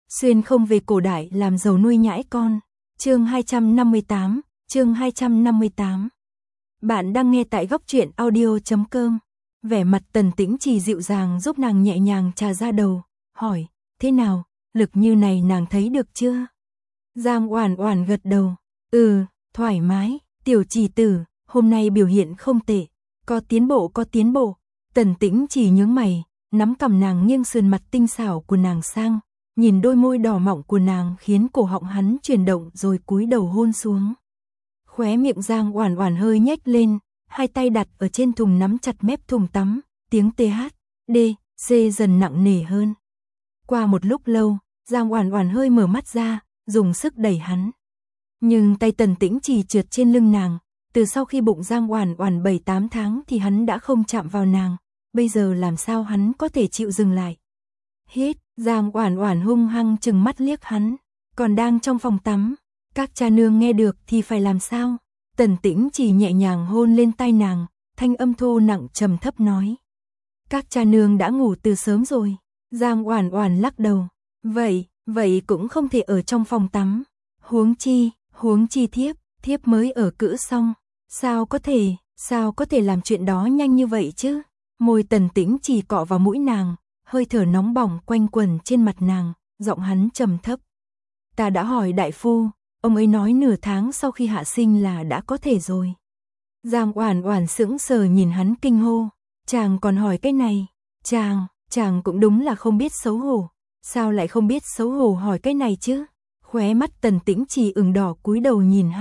Xuyên không về cổ đại làm giàu nuôi nhãi con. Chương 258, chương 258. Bạn đang nghe tại góc truyện audio.com. Vẻ mặt Tần Tĩnh Trì dịu dàng giúp nàng nhẹ nhàng chà ra đầu, hỏi, thế nào, lực như này nàng thấy được chưa? Giang Oản Oản gật đầu, thoải mái, tiểu Trì tử, hôm nay biểu hiện không tệ, có tiến bộ. Tần Tĩnh Trì nhướng mày, nắm cằm nàng nghiêng sườn mặt tinh xảo của nàng sang, nhìn đôi môi đỏ mọng của nàng khiến cổ họng hắn chuyển động rồi cúi đầu hôn xuống. Khóe miệng Giang Oản Oản hơi nhếch lên, hai tay đặt ở trên thùng nắm chặt mép thùng tắm, tiếng THD, C dần nặng nề hơn. Qua một lúc lâu, Giang Oản Oản hơi mở mắt ra, dùng sức đẩy hắn. Nhưng tay Tần Tĩnh Trì trượt trên lưng nàng, từ sau khi bụng Giang Oản Oản 7-8 tháng thì hắn đã không chạm vào nàng, bây giờ làm sao hắn có thể chịu dừng lại. Hít, Giang Oản Oản hung hăng trừng mắt liếc hắn, còn đang trong phòng tắm, các cha nương nghe được thì phải làm sao? Tần Tĩnh Trì nhẹ nhàng hôn lên tai nàng, thanh âm thô nặng trầm thấp nói. Các cha nương đã ngủ từ sớm rồi. Giang Oản Oản lắc đầu, vậy cũng không thể ở trong phòng tắm. Huống chi thiếp mới ở cữ xong, sao có thể làm chuyện đó nhanh như vậy chứ? Môi Tần Tĩnh Trì cọ vào mũi nàng, hơi thở nóng bỏng quanh quẩn trên mặt nàng, giọng hắn trầm thấp. Ta đã hỏi đại phu, ông ấy nói nửa tháng sau khi hạ sinh là đã có thể rồi. Giang Oản Oản sững sờ nhìn hắn kinh hô, chàng còn hỏi cái này, chàng cũng đúng là không biết xấu hổ, sao lại không biết xấu hổ hỏi cái này chứ? Khóe mắt Tần Tĩnh Trì ửng đỏ cúi đầu nhìn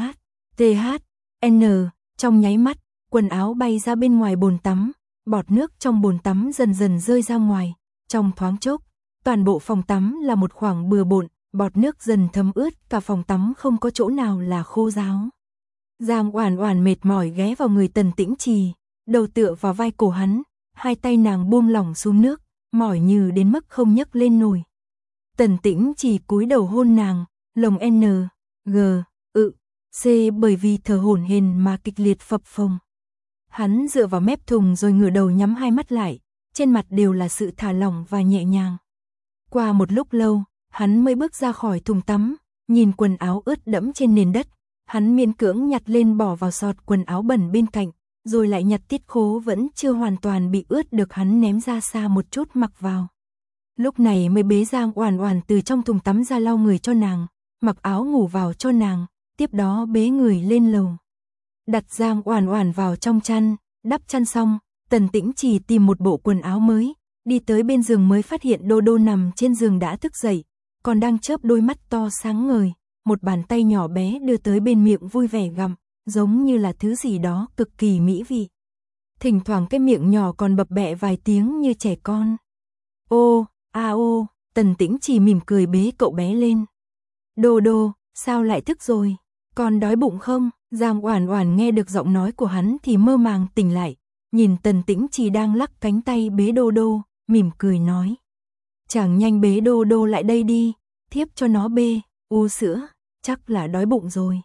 THN, trong nháy mắt, quần áo bay ra bên ngoài bồn tắm, bọt nước trong bồn tắm dần dần rơi ra ngoài, trong thoáng chốc, toàn bộ phòng tắm là một khoảng bừa bộn, bọt nước dần thấm ướt cả phòng tắm không có chỗ nào là khô ráo. Giang Oản Oản mệt mỏi ghé vào người Tần Tĩnh Trì, đầu tựa vào vai cổ hắn, hai tay nàng buông lỏng xuống nước, mỏi như đến mức không nhấc lên nổi. Tần Tĩnh Trì cúi đầu hôn nàng, lồng N, G, C bởi vì thở hổn hển mà kịch liệt phập phồng. Hắn dựa vào mép thùng rồi ngửa đầu nhắm hai mắt lại, trên mặt đều là sự thả lỏng và nhẹ nhàng. Qua một lúc lâu, hắn mới bước ra khỏi thùng tắm, nhìn quần áo ướt đẫm trên nền đất, hắn miễn cưỡng nhặt lên bỏ vào sọt quần áo bẩn bên cạnh, rồi lại nhặt tiết khố vẫn chưa hoàn toàn bị ướt được hắn ném ra xa một chút mặc vào. Lúc này mới bế Giang Oản Oản từ trong thùng tắm ra lau người cho nàng, mặc áo ngủ vào cho nàng, tiếp đó bế người lên lầu. Đặt Giang Oản Oản vào trong chăn, đắp chăn xong, Tần Tĩnh Trì tìm một bộ quần áo mới, đi tới bên giường mới phát hiện Đô Đô nằm trên giường đã thức dậy, còn đang chớp đôi mắt to sáng ngời, một bàn tay nhỏ bé đưa tới bên miệng vui vẻ gặm, giống như là thứ gì đó cực kỳ mỹ vị. Thỉnh thoảng cái miệng nhỏ còn bập bẹ vài tiếng như trẻ con. Ô, Tần Tĩnh Trì mỉm cười bế cậu bé lên. Đô Đô, sao lại thức rồi? Con đói bụng không? Giang Oản Oản nghe được giọng nói của hắn thì mơ màng tỉnh lại, nhìn Tần Tĩnh Trì đang lắc cánh tay bế Đô Đô, mỉm cười nói. Chàng nhanh bế Đô Đô lại đây đi, thiếp cho nó bê, sữa, chắc là đói bụng rồi.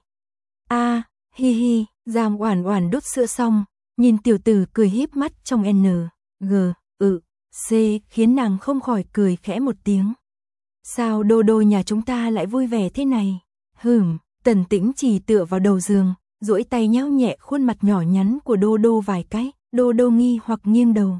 Hi, Giang Oản Oản đút sữa xong, nhìn tiểu tử cười híp mắt trong N, G, C khiến nàng không khỏi cười khẽ một tiếng. Sao Đô Đô nhà chúng ta lại vui vẻ thế này? Tần Tĩnh Trì tựa vào đầu giường, duỗi tay nhéo nhẹ khuôn mặt nhỏ nhắn của Đô Đô vài cái, Đô Đô nghi hoặc nghiêng đầu.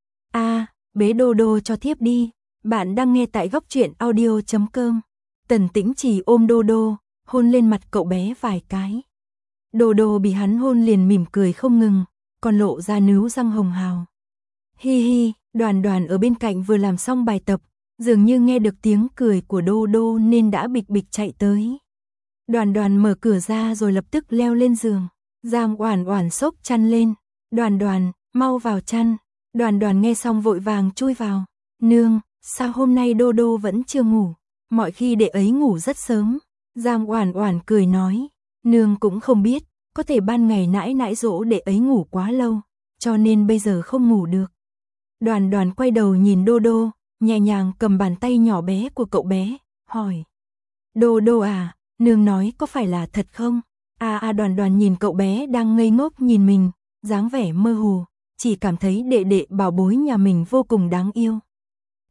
Bế Đô Đô cho thiếp đi. Bạn đang nghe tại góc truyện audio.com. Tần Tĩnh Trì ôm Đô Đô, hôn lên mặt cậu bé vài cái. Đô Đô bị hắn hôn liền mỉm cười không ngừng, còn lộ ra nướu răng hồng hào. Hi, Đoàn Đoàn ở bên cạnh vừa làm xong bài tập, dường như nghe được tiếng cười của Đô Đô nên đã bịch bịch chạy tới. Đoàn Đoàn mở cửa ra rồi lập tức leo lên giường. Giang Oản Oản xốc chăn lên. Đoàn Đoàn, mau vào chăn. Đoàn Đoàn nghe xong vội vàng chui vào. Nương, sao hôm nay Đô Đô vẫn chưa ngủ? Mọi khi đệ ấy ngủ rất sớm. Giang Oản Oản cười nói. Nương cũng không biết, có thể ban ngày nãi nãi dỗ đệ ấy ngủ quá lâu, cho nên bây giờ không ngủ được. Đoàn Đoàn quay đầu nhìn Đô Đô, nhẹ nhàng cầm bàn tay nhỏ bé của cậu bé, hỏi. Đô Đô à, nương nói có phải là thật không? Đoàn Đoàn nhìn cậu bé đang ngây ngốc nhìn mình, dáng vẻ mơ hồ, chỉ cảm thấy đệ đệ bảo bối nhà mình vô cùng đáng yêu.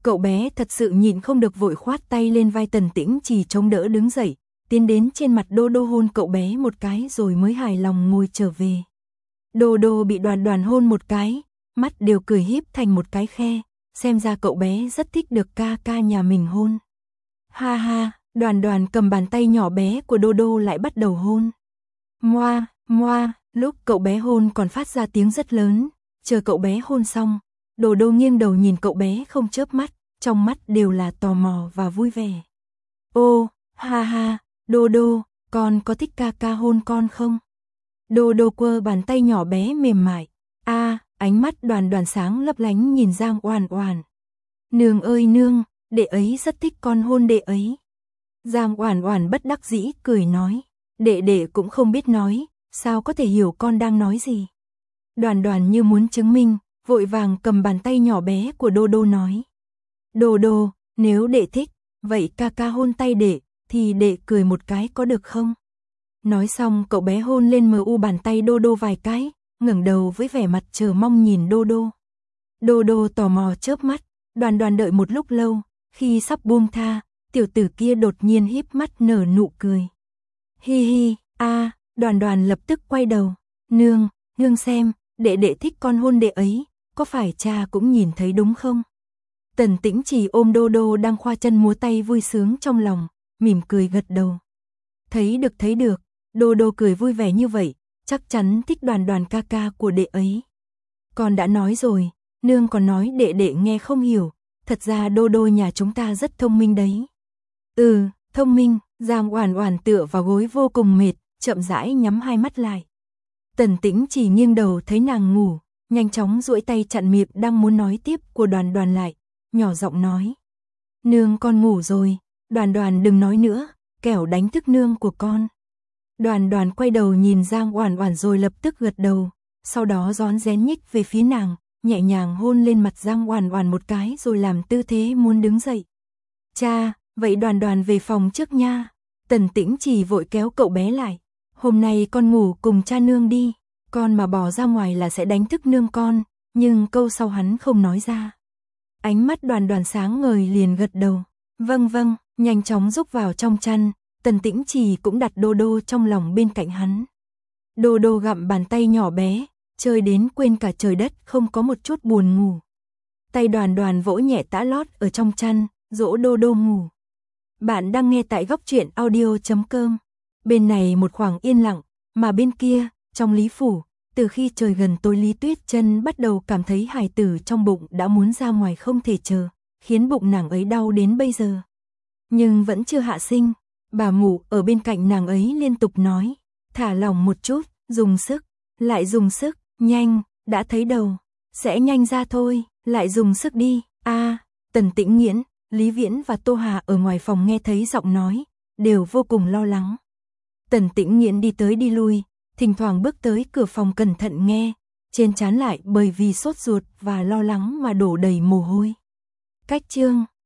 Cậu bé thật sự nhịn không được vội khoát tay lên vai Tần Tĩnh Trì chống đỡ đứng dậy, tiến đến trên mặt Đô Đô hôn cậu bé một cái rồi mới hài lòng ngồi trở về. Đô Đô bị Đoàn Đoàn hôn một cái, mắt đều cười híp thành một cái khe, xem ra cậu bé rất thích được ca ca nhà mình hôn. Ha ha, Đoàn Đoàn cầm bàn tay nhỏ bé của Đô Đô lại bắt đầu hôn. Moa, moa, lúc cậu bé hôn còn phát ra tiếng rất lớn, chờ cậu bé hôn xong, Đô Đô nghiêng đầu nhìn cậu bé không chớp mắt, trong mắt đều là tò mò và vui vẻ. Ô, ha ha, Đô Đô, con có thích ca ca hôn con không? Đô Đô quơ bàn tay nhỏ bé mềm mại. Ánh mắt Đoàn Đoàn sáng lấp lánh nhìn Giang Oản Oản. Nương ơi nương, đệ ấy rất thích con hôn đệ ấy. Giang Oản Oản bất đắc dĩ cười nói, đệ đệ cũng không biết nói, sao có thể hiểu con đang nói gì. Đoàn Đoàn như muốn chứng minh, vội vàng cầm bàn tay nhỏ bé của Đô Đô nói. Đô Đô, nếu đệ thích, vậy ca ca hôn tay đệ, thì đệ cười một cái có được không? Nói xong cậu bé hôn lên bàn tay Đô Đô vài cái, ngẩng đầu với vẻ mặt chờ mong nhìn Đô Đô. Đô Đô tò mò chớp mắt, Đoàn Đoàn đợi một lúc lâu, khi sắp buông tha, tiểu tử kia đột nhiên híp mắt nở nụ cười. Hi hi, Đoàn Đoàn lập tức quay đầu, nương xem, đệ đệ thích con hôn đệ ấy, có phải cha cũng nhìn thấy đúng không? Tần Tĩnh Trì ôm Đô Đô đang khoa chân múa tay vui sướng trong lòng, mỉm cười gật đầu. Thấy được, Đô Đô cười vui vẻ như vậy, chắc chắn thích Đoàn Đoàn ca ca của đệ ấy. Con đã nói rồi, nương còn nói đệ đệ nghe không hiểu, thật ra Đô Đô nhà chúng ta rất thông minh đấy. Thông minh, Giang Oản Oản tựa vào gối vô cùng mệt, chậm rãi nhắm hai mắt lại. Tần Tĩnh Trì nghiêng đầu thấy nàng ngủ, nhanh chóng duỗi tay chặn miệng đang muốn nói tiếp của Đoàn Đoàn lại, nhỏ giọng nói. Nương con ngủ rồi, Đoàn Đoàn đừng nói nữa, kẻo đánh thức nương của con. Đoàn Đoàn quay đầu nhìn Giang Oản Oản rồi lập tức gật đầu, sau đó rón rén nhích về phía nàng, nhẹ nhàng hôn lên mặt Giang Oản Oản một cái rồi làm tư thế muốn đứng dậy. Cha, vậy Đoàn Đoàn về phòng trước nha. Tần Tĩnh Trì vội kéo cậu bé lại. Hôm nay con ngủ cùng cha nương đi, con mà bỏ ra ngoài là sẽ đánh thức nương con, nhưng câu sau hắn không nói ra. Ánh mắt Đoàn Đoàn sáng ngời liền gật đầu. Vâng, nhanh chóng rúc vào trong chăn. Tần Tĩnh Trì cũng đặt Đô Đô trong lòng bên cạnh hắn. Đô Đô gặm bàn tay nhỏ bé, chơi đến quên cả trời đất, không có một chút buồn ngủ. Tay Đoàn Đoàn vỗ nhẹ tã lót ở trong chăn, dỗ Đô Đô ngủ. Bạn đang nghe tại góc truyện audio.com. Bên này một khoảng yên lặng, mà bên kia, trong Lý Phủ, từ khi trời gần tối Lý Tuyết Chân bắt đầu cảm thấy hài tử trong bụng đã muốn ra ngoài không thể chờ, khiến bụng nàng ấy đau đến bây giờ. Nhưng vẫn chưa hạ sinh. Bà mụ ở bên cạnh nàng ấy liên tục nói, thả lỏng một chút, dùng sức, lại dùng sức, nhanh, đã thấy đầu, sẽ nhanh ra thôi, lại dùng sức đi. Tần Tĩnh Nghiễn, Lý Viễn và Tô Hà ở ngoài phòng nghe thấy giọng nói, đều vô cùng lo lắng. Tần Tĩnh Nghiễn đi tới đi lui, thỉnh thoảng bước tới cửa phòng cẩn thận nghe, trên trán lại bởi vì sốt ruột và lo lắng mà đổ đầy mồ hôi. Cách chương